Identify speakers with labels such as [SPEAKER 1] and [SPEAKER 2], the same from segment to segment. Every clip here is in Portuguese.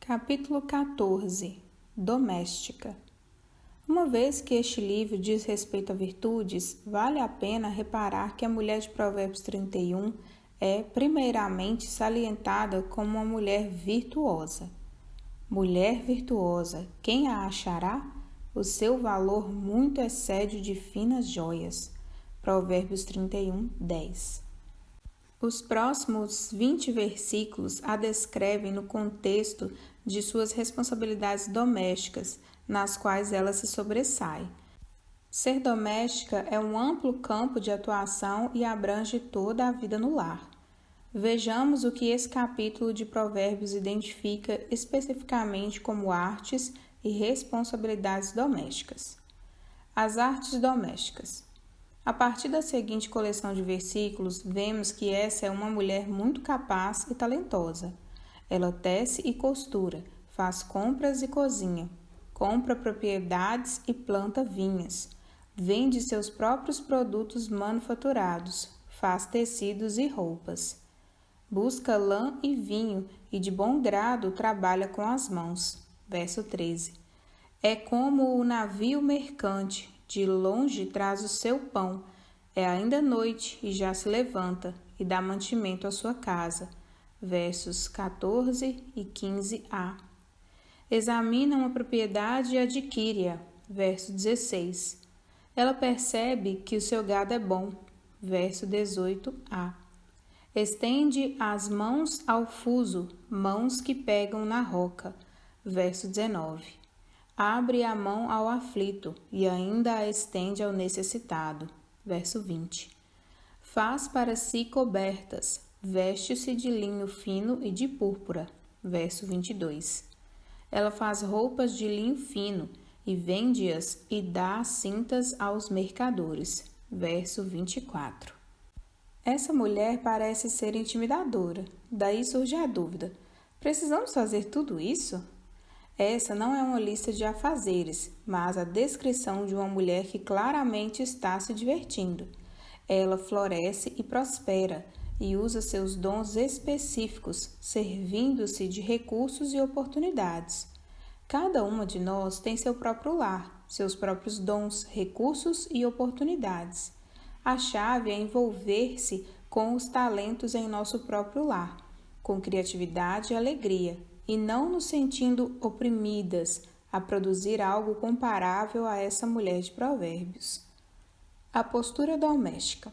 [SPEAKER 1] Capítulo 14. Doméstica. Uma vez que este livro diz respeito a virtudes, vale a pena reparar que a mulher de Provérbios 31 é, primeiramente, salientada como uma mulher virtuosa. Mulher virtuosa, quem a achará? O seu valor muito excede o de finas joias. Provérbios 31, 10. Os próximos 20 versículos a descrevem no contexto de suas responsabilidades domésticas, nas quais ela se sobressai. Ser doméstica é um amplo campo de atuação e abrange toda a vida no lar. Vejamos o que esse capítulo de Provérbios identifica especificamente como artes e responsabilidades domésticas. As artes domésticas. A partir da seguinte coleção de versículos, vemos que essa é uma mulher muito capaz e talentosa. Ela tece e costura, faz compras e cozinha, compra propriedades e planta vinhas, vende seus próprios produtos manufaturados, faz tecidos e roupas. Busca lã e vinho e de bom grado trabalha com as mãos. Verso 13. É como o navio mercante, de longe traz o seu pão. É ainda noite e já se levanta e dá mantimento à sua casa. Versos 14 e 15a. Examina uma propriedade e adquire-a. Verso 16. Ela percebe que o seu gado é bom. Verso 18a. Estende as mãos ao fuso, mãos que pegam na roca. Verso 19. Abre a mão ao aflito e ainda a estende ao necessitado. Verso 20. Faz para si cobertas, veste-se de linho fino e de púrpura. Verso 22. Ela faz roupas de linho fino e vende-as e dá cintas aos mercadores. Verso 24. Essa mulher parece ser intimidadora. Daí surge a dúvida: precisamos fazer tudo isso? Essa não é uma lista de afazeres, mas a descrição de uma mulher que claramente está se divertindo. Ela floresce e prospera e usa seus dons específicos, servindo-se de recursos e oportunidades. Cada uma de nós tem seu próprio lar, seus próprios dons, recursos e oportunidades. A chave é envolver-se com os talentos em nosso próprio lar, com criatividade e alegria, e não nos sentindo oprimidas a produzir algo comparável a essa mulher de Provérbios. A postura doméstica.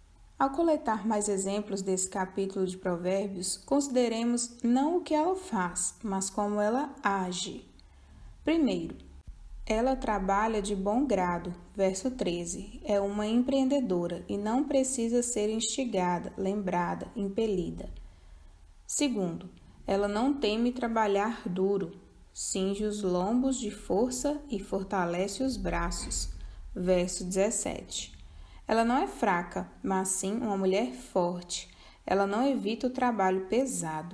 [SPEAKER 1] Ao coletar mais exemplos desse capítulo de Provérbios, consideremos não o que ela faz, mas como ela age. Primeiro, ela trabalha de bom grado, verso 13, é uma empreendedora e não precisa ser instigada, lembrada, impelida. Segundo, ela não teme trabalhar duro, cinge os lombos de força e fortalece os braços. Verso 17. Ela não é fraca, mas sim uma mulher forte. Ela não evita o trabalho pesado.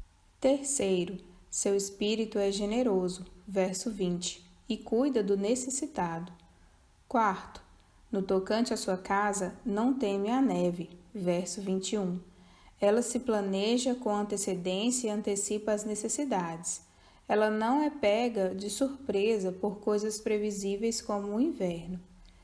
[SPEAKER 1] Terceiro, seu espírito é generoso. Verso 20. E cuida do necessitado. Quarto, no tocante à sua casa, não teme a neve. Verso 21. Ela se planeja com antecedência e antecipa as necessidades. Ela não é pega de surpresa por coisas previsíveis como o inverno.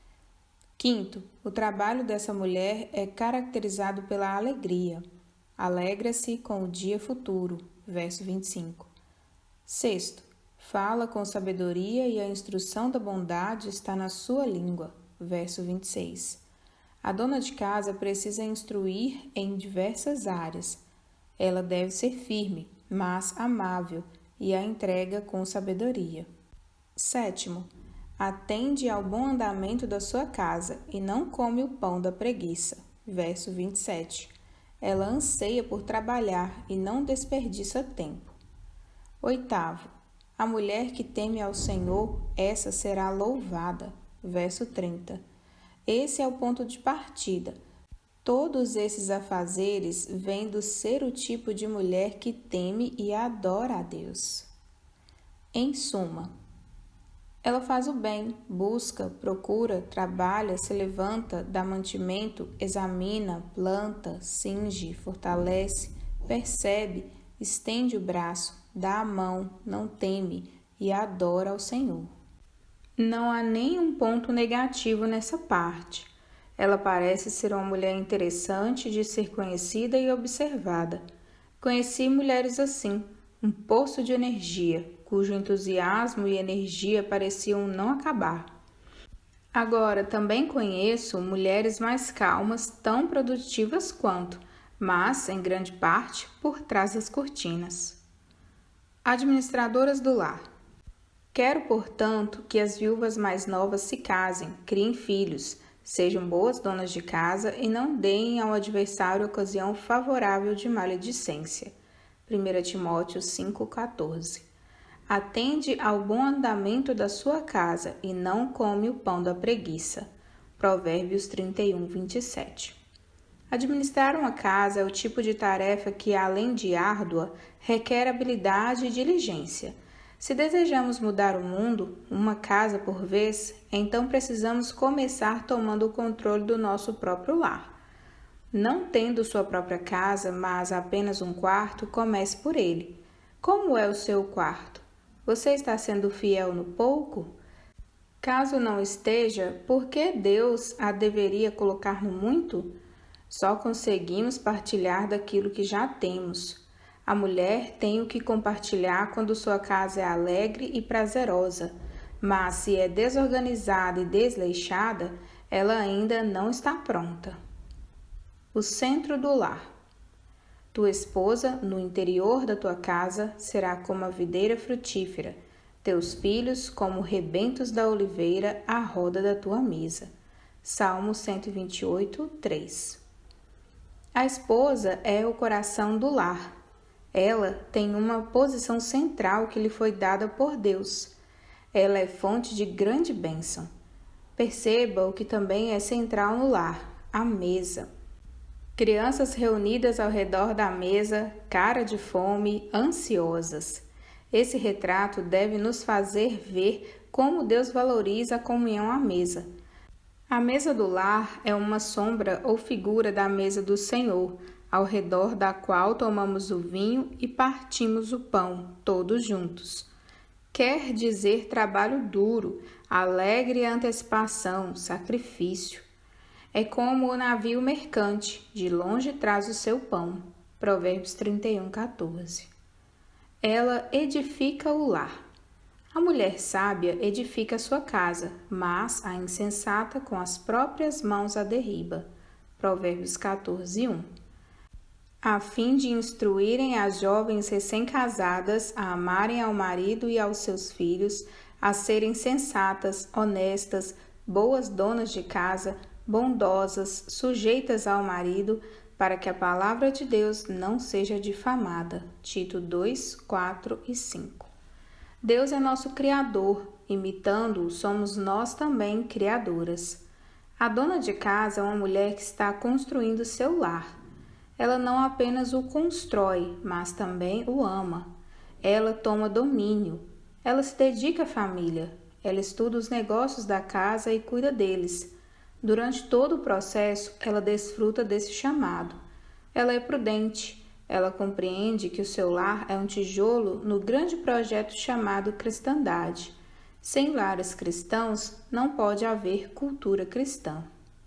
[SPEAKER 1] Quinto, o trabalho dessa mulher é caracterizado pela alegria. Alegra-se com o dia futuro. Verso 25. Sexto, fala com sabedoria e a instrução da bondade está na sua língua. Verso 26. A dona de casa precisa instruir em diversas áreas. Ela deve ser firme, mas amável, e a entrega com sabedoria. Sétimo, atende ao bom andamento da sua casa e não come o pão da preguiça. Verso 27. Ela anseia por trabalhar e não desperdiça tempo. Oitavo, a mulher que teme ao Senhor, essa será louvada. Verso 30. Esse é o ponto de partida. Todos esses afazeres vêm do ser o tipo de mulher que teme e adora a Deus. Em suma, ela faz o bem, busca, procura, trabalha, se levanta, dá mantimento, examina, planta, cinge, fortalece, percebe, estende o braço, dá a mão, não teme e adora ao Senhor. Não há nenhum ponto negativo nessa parte. Ela parece ser uma mulher interessante de ser conhecida e observada. Conheci mulheres assim, um poço de energia, cujo entusiasmo e energia pareciam não acabar. Agora, também conheço mulheres mais calmas, tão produtivas quanto, mas, em grande parte, por trás das cortinas. Administradoras do lar. Quero, portanto, que as viúvas mais novas se casem, criem filhos, sejam boas donas de casa e não deem ao adversário ocasião favorável de maledicência. 1 Timóteo 5,14. Atende ao bom andamento da sua casa e não come o pão da preguiça. Provérbios 31:27. Administrar uma casa é o tipo de tarefa que, além de árdua, requer habilidade e diligência. Se desejamos mudar o mundo, uma casa por vez, então precisamos começar tomando o controle do nosso próprio lar. Não tendo sua própria casa, mas apenas um quarto, comece por ele. Como é o seu quarto? Você está sendo fiel no pouco? Caso não esteja, por que Deus a deveria colocar no muito? Só conseguimos partilhar daquilo que já temos. A mulher tem o que compartilhar quando sua casa é alegre e prazerosa, mas se é desorganizada e desleixada, ela ainda não está pronta. O centro do lar. Tua esposa, no interior da tua casa, será como a videira frutífera, teus filhos como rebentos da oliveira à roda da tua mesa. Salmo 128, 3. A esposa é o coração do lar. Ela tem uma posição central que lhe foi dada por Deus. Ela é fonte de grande bênção. Perceba o que também é central no lar, a mesa. Crianças reunidas ao redor da mesa, cara de fome, ansiosas. Esse retrato deve nos fazer ver como Deus valoriza a comunhão à mesa. A mesa do lar é uma sombra ou figura da mesa do Senhor, ao redor da qual tomamos o vinho e partimos o pão, todos juntos. Quer dizer trabalho duro, alegre antecipação, sacrifício. É como o navio mercante, de longe traz o seu pão. Provérbios 31:14. Ela edifica o lar. A mulher sábia edifica sua casa, mas a insensata com as próprias mãos a derriba. Provérbios 14:1. A fim de instruírem as jovens recém-casadas a amarem ao marido e aos seus filhos, a serem sensatas, honestas, boas donas de casa, bondosas, sujeitas ao marido, para que a palavra de Deus não seja difamada. Tito 2, 4 e 5. Deus é nosso Criador, imitando-o, somos nós também criadoras. A dona de casa é uma mulher que está construindo seu lar. Ela não apenas o constrói, mas também o ama. Ela toma domínio. Ela se dedica à família. Ela estuda os negócios da casa e cuida deles. Durante todo o processo, ela desfruta desse chamado. Ela é prudente. Ela compreende que o seu lar é um tijolo no grande projeto chamado cristandade. Sem lares cristãos, não pode haver cultura cristã.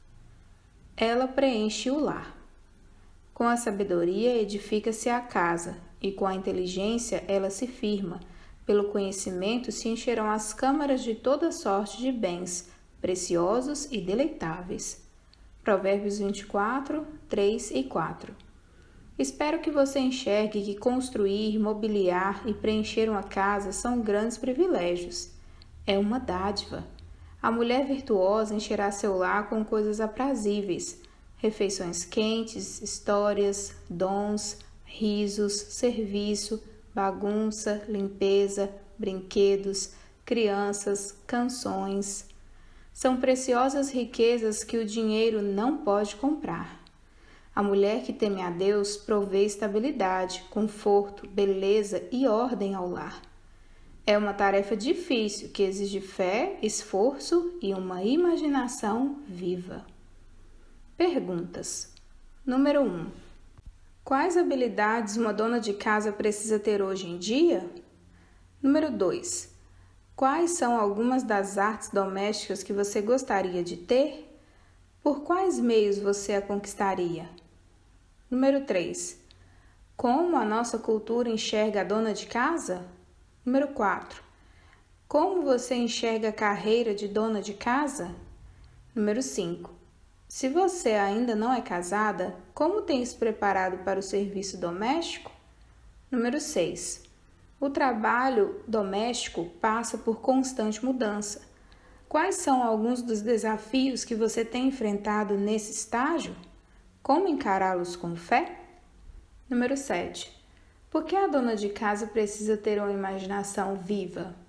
[SPEAKER 1] Ela preenche o lar. Com a sabedoria edifica-se a casa, e com a inteligência ela se firma. Pelo conhecimento se encherão as câmaras de toda sorte de bens, preciosos e deleitáveis. Provérbios 24, 3 e 4. Espero que você enxergue que construir, mobiliar e preencher uma casa são grandes privilégios. É uma dádiva. A mulher virtuosa encherá seu lar com coisas aprazíveis, refeições quentes, histórias, dons, risos, serviço, bagunça, limpeza, brinquedos, crianças, canções. São preciosas riquezas que o dinheiro não pode comprar. A mulher que teme a Deus provê estabilidade, conforto, beleza e ordem ao lar. É uma tarefa difícil que exige fé, esforço e uma imaginação viva. Perguntas. Número 1. Quais habilidades uma dona de casa precisa ter hoje em dia? Número 2. Quais são algumas das artes domésticas que você gostaria de ter? Por quais meios você a conquistaria? Número 3. Como a nossa cultura enxerga a dona de casa? Número 4. Como você enxerga a carreira de dona de casa? Número 5. Se você ainda não é casada, como tem se preparado para o serviço doméstico? Número 6. O trabalho doméstico passa por constante mudança. Quais são alguns dos desafios que você tem enfrentado nesse estágio? Como encará-los com fé? Número 7. Por que a dona de casa precisa ter uma imaginação viva?